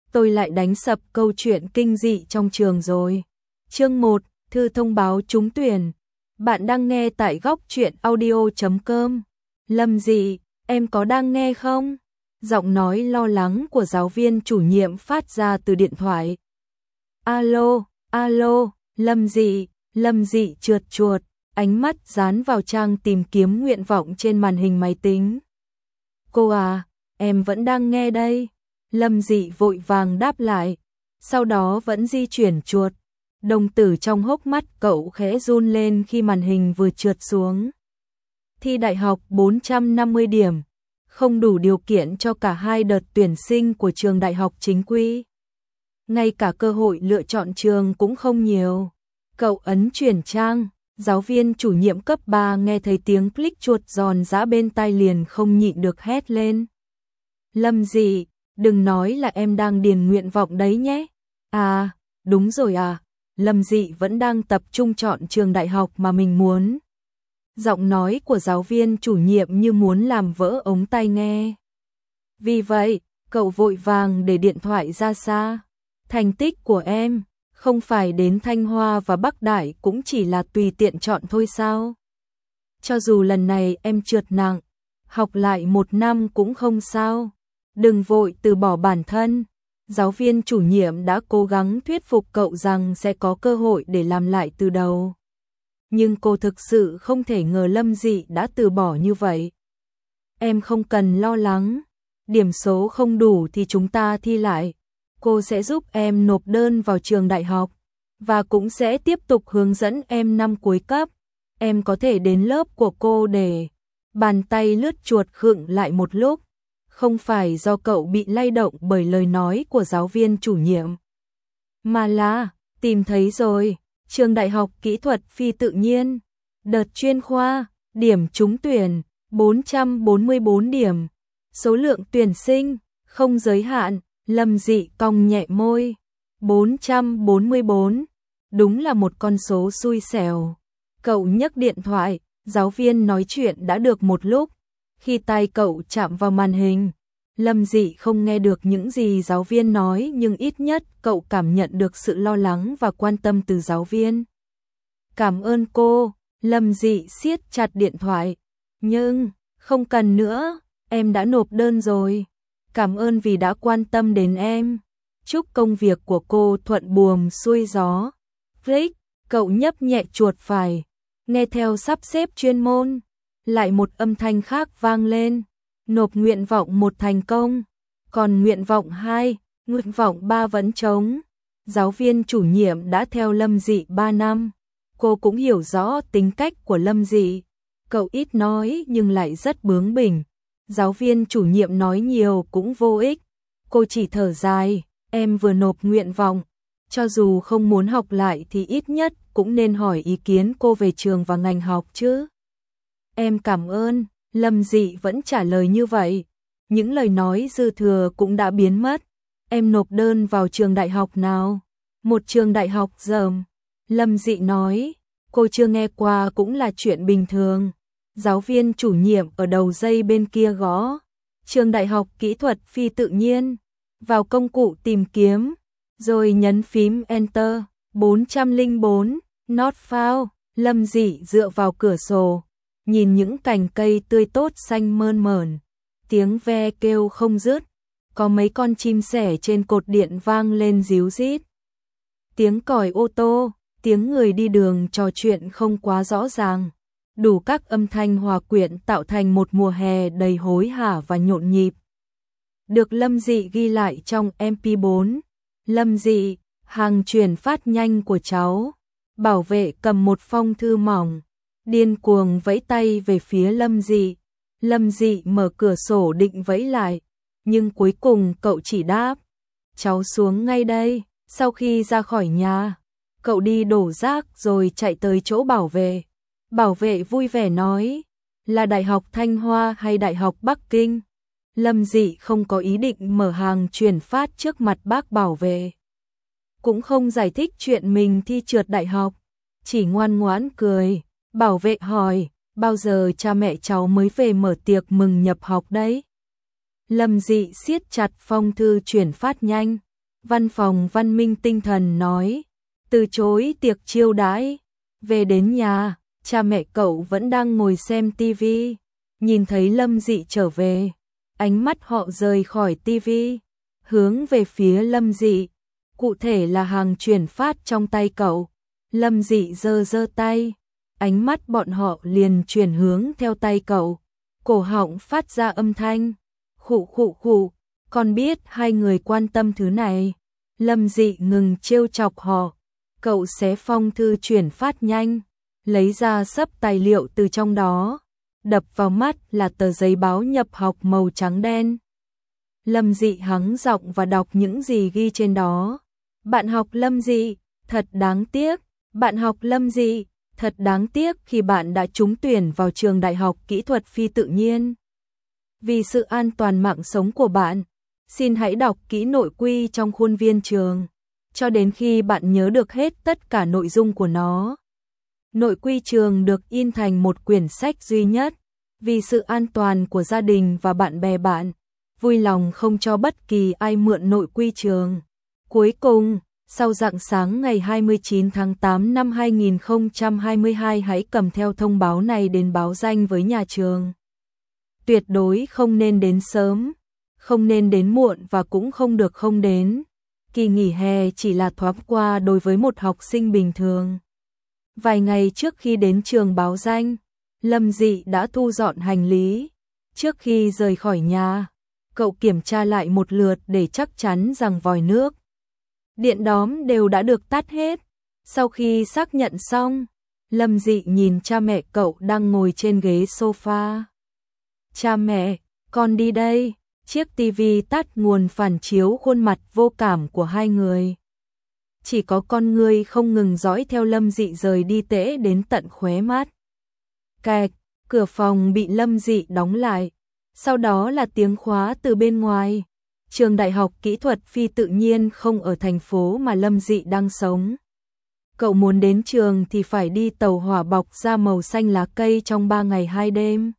tôi lại đánh sập câu chuyện kinh dị trong trường rồi. Chương 1, thư thông báo trúng tuyển. Bạn đang nghe tại góc truyện audio.com. Lâm Dị, em có đang nghe không? Giọng nói lo lắng của giáo viên chủ nhiệm phát ra từ điện thoại. Alo, alo, Lâm Dị trượt chuột, ánh mắt dán vào trang tìm kiếm nguyện vọng trên màn hình máy tính. Cô à, em vẫn đang nghe đây. Lâm Dị vội vàng đáp lại, sau đó vẫn di chuyển chuột. Đồng tử trong hốc mắt cậu khẽ run lên khi màn hình vừa trượt xuống. Thi đại học 450 điểm, không đủ điều kiện cho cả hai đợt tuyển sinh của trường đại học chính quy. Ngay cả cơ hội lựa chọn trường cũng không nhiều. Cậu ấn chuyển trang, giáo viên chủ nhiệm cấp 3 nghe thấy tiếng click chuột giòn giã bên tai liền không nhịn được hét lên. Lâm Dị, đừng nói là em đang điền nguyện vọng đấy nhé. À, đúng rồi à, Lâm Dị vẫn đang tập trung chọn trường đại học mà mình muốn. Giọng nói của giáo viên chủ nhiệm như muốn làm vỡ ống tai nghe. Vì vậy, cậu vội vàng để điện thoại ra xa. Thành tích của em, không phải đến Thanh Hoa và Bắc Đại cũng chỉ là tùy tiện chọn thôi sao? Cho dù lần này em trượt nặng, học lại 1 năm cũng không sao. Đừng vội từ bỏ bản thân. Giáo viên chủ nhiệm đã cố gắng thuyết phục cậu rằng sẽ có cơ hội để làm lại từ đầu. Nhưng cô thực sự không thể ngờ Lâm Dị đã từ bỏ như vậy. Em không cần lo lắng, điểm số không đủ thì chúng ta thi lại. Cô sẽ giúp em nộp đơn vào trường đại học, và cũng sẽ tiếp tục hướng dẫn em năm cuối cấp. Em có thể đến lớp của cô để... Bàn tay lướt chuột khựng lại một lúc. Không phải do cậu bị lay động bởi lời nói của giáo viên chủ nhiệm, mà là tìm thấy rồi, trường đại học kỹ thuật phi tự nhiên, đợt chuyên khoa, điểm trúng tuyển 444 điểm, số lượng tuyển sinh không giới hạn. Lâm Dị cong nhẹ môi. 444, đúng là một con số xui xẻo. Cậu nhấc điện thoại, giáo viên nói chuyện đã được một lúc. Khi tay cậu chạm vào màn hình, Lâm Dị không nghe được những gì giáo viên nói, nhưng ít nhất cậu cảm nhận được sự lo lắng và quan tâm từ giáo viên. Cảm ơn cô. Lâm Dị siết chặt điện thoại. Nhưng, không cần nữa, em đã nộp đơn rồi. Cảm ơn vì đã quan tâm đến em. Chúc công việc của cô thuận buồm xuôi gió. Click, cậu nhấp nhẹ chuột phải. Nghe theo sắp xếp chuyên môn. Lại một âm thanh khác vang lên. Nộp nguyện vọng 1 thành công. Còn nguyện vọng 2, nguyện vọng 3 vẫn trống. Giáo viên chủ nhiệm đã theo Lâm Dị 3 năm. Cô cũng hiểu rõ tính cách của Lâm Dị. Cậu ít nói nhưng lại rất bướng bỉnh. Giáo viên chủ nhiệm nói nhiều cũng vô ích. Cô chỉ thở dài, em vừa nộp nguyện vọng. Cho dù không muốn học lại thì ít nhất cũng nên hỏi ý kiến cô về trường và ngành học chứ. Em cảm ơn. Lâm Dị vẫn trả lời như vậy. Những lời nói dư thừa cũng đã biến mất. Em nộp đơn vào trường đại học nào? Một trường đại học dởm. Lâm Dị nói, cô chưa nghe qua cũng là chuyện bình thường. Giáo viên chủ nhiệm ở đầu dây bên kia gõ. Trường đại học kỹ thuật phi tự nhiên. Vào công cụ tìm kiếm, rồi nhấn phím Enter. 404, not found. Lâm Dị dựa vào cửa sổ, nhìn những cành cây tươi tốt xanh mơn mởn. Tiếng ve kêu không dứt. Có mấy con chim sẻ trên cột điện vang lên ríu rít. Tiếng còi ô tô, tiếng người đi đường trò chuyện không quá rõ ràng. Đủ các âm thanh hòa quyện tạo thành một mùa hè đầy hối hả và nhộn nhịp. Được Lâm Dị ghi lại trong MP4. Lâm Dị, hàng chuyển phát nhanh của cháu. Bảo vệ cầm một phong thư mỏng, điên cuồng vẫy tay về phía Lâm Dị. Lâm Dị mở cửa sổ định vẫy lại, nhưng cuối cùng cậu chỉ đáp, cháu xuống ngay đây. Sau khi ra khỏi nhà, cậu đi đổ rác rồi chạy tới chỗ bảo vệ. Bảo vệ vui vẻ nói, là Đại học Thanh Hoa hay Đại học Bắc Kinh? Lâm Dị không có ý định mở hàng chuyển phát trước mặt bác bảo vệ. Cũng không giải thích chuyện mình thi trượt đại học, chỉ ngoan ngoãn cười. Bảo vệ hỏi, bao giờ cha mẹ cháu mới về mở tiệc mừng nhập học đấy? Lâm Dị siết chặt phong thư chuyển phát nhanh. Văn phòng Văn Minh tinh thần nói, từ chối tiệc chiêu đãi. Về đến nhà, cha mẹ cậu vẫn đang ngồi xem tivi, nhìn thấy Lâm Dị trở về, ánh mắt họ rời khỏi tivi, hướng về phía Lâm Dị, cụ thể là hàng chuyển phát trong tay cậu. Lâm Dị giơ giơ tay, ánh mắt bọn họ liền chuyển hướng theo tay cậu, cổ họng phát ra âm thanh, khụ khụ khụ, con biết hai người quan tâm thứ này. Lâm Dị ngừng trêu chọc họ, cậu xé phong thư chuyển phát nhanh, lấy ra xấp tài liệu từ trong đó, đập vào mắt là tờ giấy báo nhập học màu trắng đen. Lâm Dị hắng giọng và đọc những gì ghi trên đó. Bạn học Lâm Dị, thật đáng tiếc. Bạn học Lâm Dị, thật đáng tiếc khi bạn đã trúng tuyển vào trường Đại học Kỹ thuật Phi tự nhiên. Vì sự an toàn mạng sống của bạn, xin hãy đọc kỹ nội quy trong khuôn viên trường, cho đến khi bạn nhớ được hết tất cả nội dung của nó. Nội quy trường được in thành một quyển sách duy nhất, vì sự an toàn của gia đình và bạn bè bạn, vui lòng không cho bất kỳ ai mượn nội quy trường. Cuối cùng, sau rạng sáng ngày 29 tháng 8 năm 2022 hãy cầm theo thông báo này đến báo danh với nhà trường. Tuyệt đối không nên đến sớm, không nên đến muộn và cũng không được không đến. Kỳ nghỉ hè chỉ là thoáng qua đối với một học sinh bình thường. Vài ngày trước khi đến trường báo danh, Lâm Dị đã thu dọn hành lý. Trước khi rời khỏi nhà, cậu kiểm tra lại một lượt để chắc chắn rằng vòi nước, điện đóm đều đã được tắt hết. Sau khi xác nhận xong, Lâm Dị nhìn cha mẹ cậu đang ngồi trên ghế sofa. Cha mẹ, con đi đây. Chiếc tivi tắt nguồn phản chiếu khuôn mặt vô cảm của hai người. Chỉ có con ngươi không ngừng dõi theo Lâm Dị rời đi tễ đến tận khóe mắt. Cạch, cửa phòng bị Lâm Dị đóng lại. Sau đó là tiếng khóa từ bên ngoài. Trường Đại học Kỹ thuật Phi tự nhiên không ở thành phố mà Lâm Dị đang sống. Cậu muốn đến trường thì phải đi tàu hỏa bọc da màu xanh lá cây trong 3 ngày 2 đêm.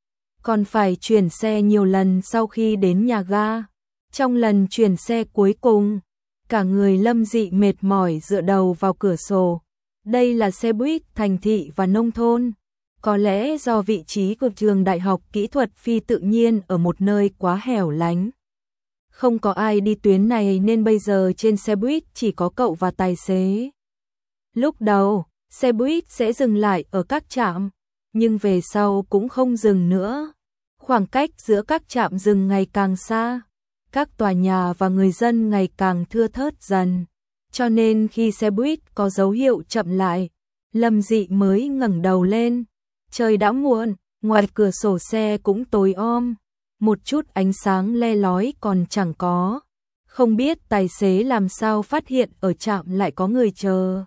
Còn phải chuyển xe nhiều lần sau khi đến nhà ga. Trong lần chuyển xe cuối cùng, cả người Lâm Dị mệt mỏi dựa đầu vào cửa sổ. Đây là xe buýt thành thị và nông thôn. Có lẽ do vị trí của trường Đại học Kỹ thuật Phi tự nhiên ở một nơi quá hẻo lánh. Không có ai đi tuyến này nên bây giờ trên xe buýt chỉ có cậu và tài xế. Lúc đầu, xe buýt sẽ dừng lại ở các trạm, nhưng về sau cũng không dừng nữa. Khoảng cách giữa các trạm dừng ngày càng xa, các tòa nhà và người dân ngày càng thưa thớt dần. Cho nên khi xe buýt có dấu hiệu chậm lại, Lâm Dị mới ngẩng đầu lên. Trời đã muộn, ngoài cửa sổ xe cũng tối om, một chút ánh sáng le lói còn chẳng có. Không biết tài xế làm sao phát hiện ở trạm lại có người chờ.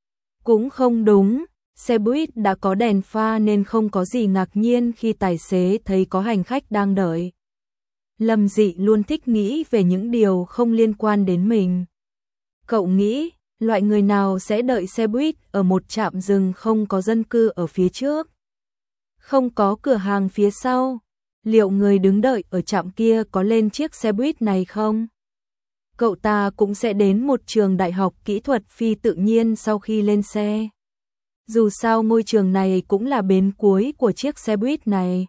Cũng không đúng, xe buýt đã có đèn pha nên không có gì ngạc nhiên khi tài xế thấy có hành khách đang đợi. Lâm Dị luôn thích nghĩ về những điều không liên quan đến mình. Cậu nghĩ, loại người nào sẽ đợi xe buýt ở một trạm dừng không có dân cư ở phía trước, không có cửa hàng phía sau? Liệu người đứng đợi ở trạm kia có lên chiếc xe buýt này không? Cậu ta cũng sẽ đến một trường Đại học Kỹ thuật Phi tự nhiên sau khi lên xe. Dù sao ngôi trường này cũng là bến cuối của chiếc xe buýt này.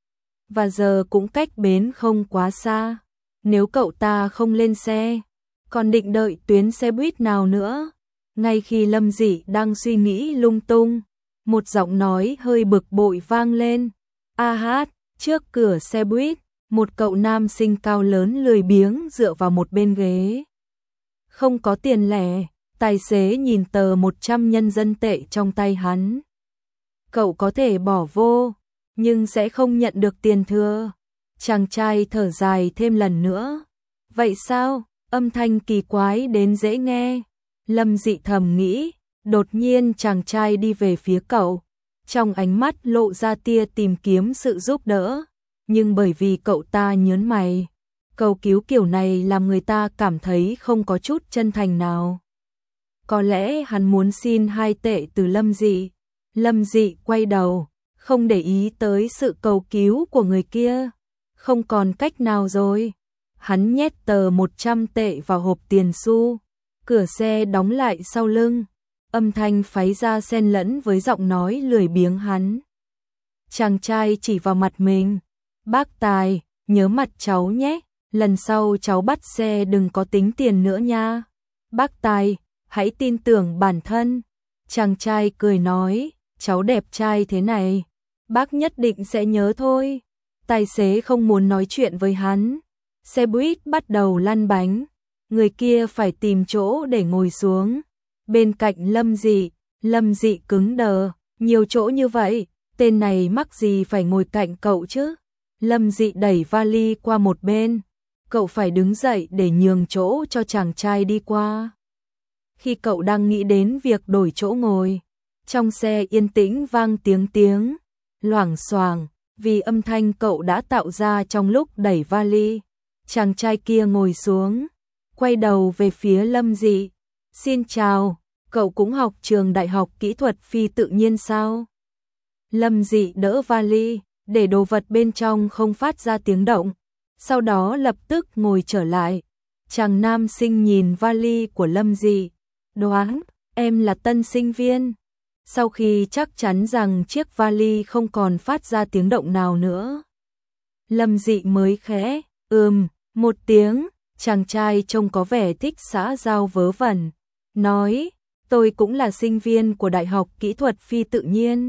Và giờ cũng cách bến không quá xa. Nếu cậu ta không lên xe, còn định đợi tuyến xe buýt nào nữa? Ngay khi Lâm Dị đang suy nghĩ lung tung, một giọng nói hơi bực bội vang lên. A hát, trước cửa xe buýt, một cậu nam sinh cao lớn lười biếng dựa vào một bên ghế. Không có tiền lẻ, tài xế nhìn tờ 100 nhân dân tệ trong tay hắn. Cậu có thể bỏ vô, nhưng sẽ không nhận được tiền thừa. Chàng trai thở dài thêm lần nữa. Vậy sao? Âm thanh kỳ quái đến dễ nghe. Lâm Dị thầm nghĩ, đột nhiên chàng trai đi về phía cậu. Trong ánh mắt lộ ra tia tìm kiếm sự giúp đỡ. Nhưng bởi vì cậu ta nhớn mày, cầu cứu kiểu này làm người ta cảm thấy không có chút chân thành nào. Có lẽ hắn muốn xin 2 tệ từ Lâm Dị. Lâm Dị quay đầu, không để ý tới sự cầu cứu của người kia. Không còn cách nào rồi. Hắn nhét tờ 100 tệ vào hộp tiền xu, cửa xe đóng lại sau lưng, âm thanh phái ra xen lẫn với giọng nói lười biếng hắn. Chàng trai chỉ vào mặt mình, bác Tài, nhớ mặt cháu nhé, lần sau cháu bắt xe đừng có tính tiền nữa nha. Bác Tài, hãy tin tưởng bản thân. Chàng trai cười nói, cháu đẹp trai thế này, bác nhất định sẽ nhớ thôi. Tài xế không muốn nói chuyện với hắn. Xe buýt bắt đầu lăn bánh, người kia phải tìm chỗ để ngồi xuống. Bên cạnh Lâm Dị cứng đờ, nhiều chỗ như vậy, tên này mắc gì phải ngồi cạnh cậu chứ? Lâm Dị đẩy vali qua một bên, cậu phải đứng dậy để nhường chỗ cho chàng trai đi qua. Khi cậu đang nghĩ đến việc đổi chỗ ngồi, trong xe yên tĩnh vang tiếng loảng xoảng, vì âm thanh cậu đã tạo ra trong lúc đẩy vali. Chàng trai kia ngồi xuống, quay đầu về phía Lâm Dị. Xin chào, cậu cũng học trường đại học kỹ thuật phi tự nhiên sao? Lâm Dị đỡ vali, để đồ vật bên trong không phát ra tiếng động, sau đó lập tức ngồi trở lại. Chàng nam sinh nhìn vali của Lâm Dị, đoán, em là tân sinh viên. Sau khi chắc chắn rằng chiếc vali không còn phát ra tiếng động nào nữa, Lâm Dị mới khẽ, một tiếng. Chàng trai trông có vẻ thích xã giao vớ vẩn, nói, tôi cũng là sinh viên của Đại học Kỹ thuật Phi Tự nhiên.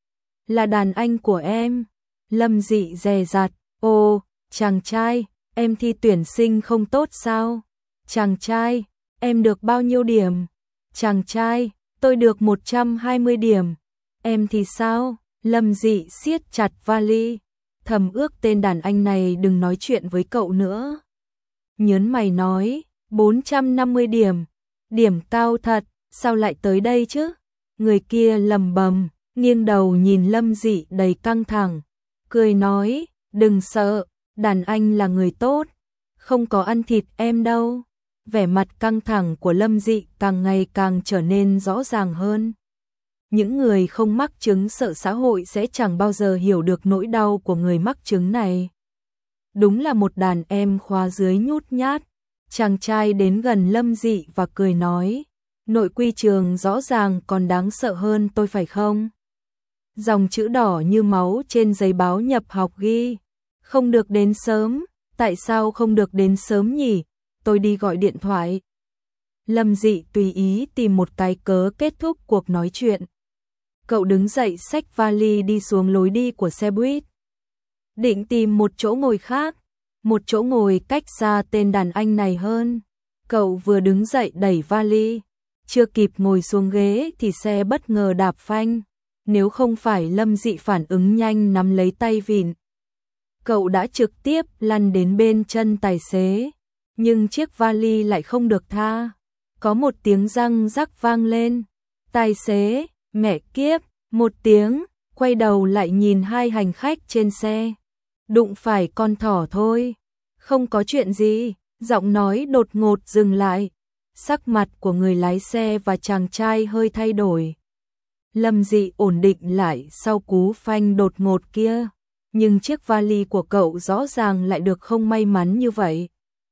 Là đàn anh của em. Lâm Dị dè dặt, ồ, chàng trai, em thi tuyển sinh không tốt sao? Chàng trai, em được bao nhiêu điểm? Chàng trai, tôi được 120 điểm. Em thì sao? Lâm Dị siết chặt vali, thầm ước tên đàn anh này đừng nói chuyện với cậu nữa. Nhớn mày nói, 450 điểm, điểm cao thật, sao lại tới đây chứ? Người kia lầm bầm, nghiêng đầu nhìn Lâm Dị đầy căng thẳng, cười nói, đừng sợ, đàn anh là người tốt, không có ăn thịt em đâu. Vẻ mặt căng thẳng của Lâm Dị càng ngày càng trở nên rõ ràng hơn. Những người không mắc chứng sợ xã hội sẽ chẳng bao giờ hiểu được nỗi đau của người mắc chứng này. Đúng là một đàn em khóa dưới nhút nhát. Chàng trai đến gần Lâm Dị và cười nói, nội quy trường rõ ràng còn đáng sợ hơn tôi phải không? Dòng chữ đỏ như máu trên giấy báo nhập học ghi, không được đến sớm. Tại sao không được đến sớm nhỉ? Tôi đi gọi điện thoại. Lâm Dị tùy ý tìm một cái cớ kết thúc cuộc nói chuyện. Cậu đứng dậy xách vali đi xuống lối đi của xe buýt, định tìm một chỗ ngồi khác, một chỗ ngồi cách xa tên đàn anh này hơn. Cậu vừa đứng dậy đẩy vali, chưa kịp ngồi xuống ghế thì xe bất ngờ đạp phanh. Nếu không phải Lâm Dị phản ứng nhanh nắm lấy tay vịn, cậu đã trực tiếp lăn đến bên chân tài xế. Nhưng chiếc vali lại không được tha. Có một tiếng răng rắc vang lên. Tài xế, mẹ kiếp, một tiếng, quay đầu lại nhìn hai hành khách trên xe. Đụng phải con thỏ thôi. Không có chuyện gì, giọng nói đột ngột dừng lại. Sắc mặt của người lái xe và chàng trai hơi thay đổi. Lâm Dị ổn định lại sau cú phanh đột ngột kia. Nhưng chiếc vali của cậu rõ ràng lại được không may mắn như vậy.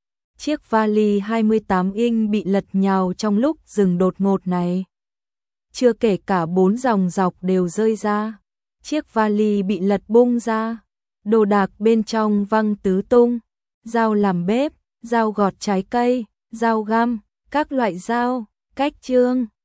Chiếc vali 28 inch bị lật nhào trong lúc dừng đột ngột này. Chưa kể cả 4 dòng dọc đều rơi ra. Chiếc vali bị lật bung ra. Đồ đạc bên trong văng tứ tung. Dao làm bếp, dao gọt trái cây, dao găm, các loại dao, cách chương.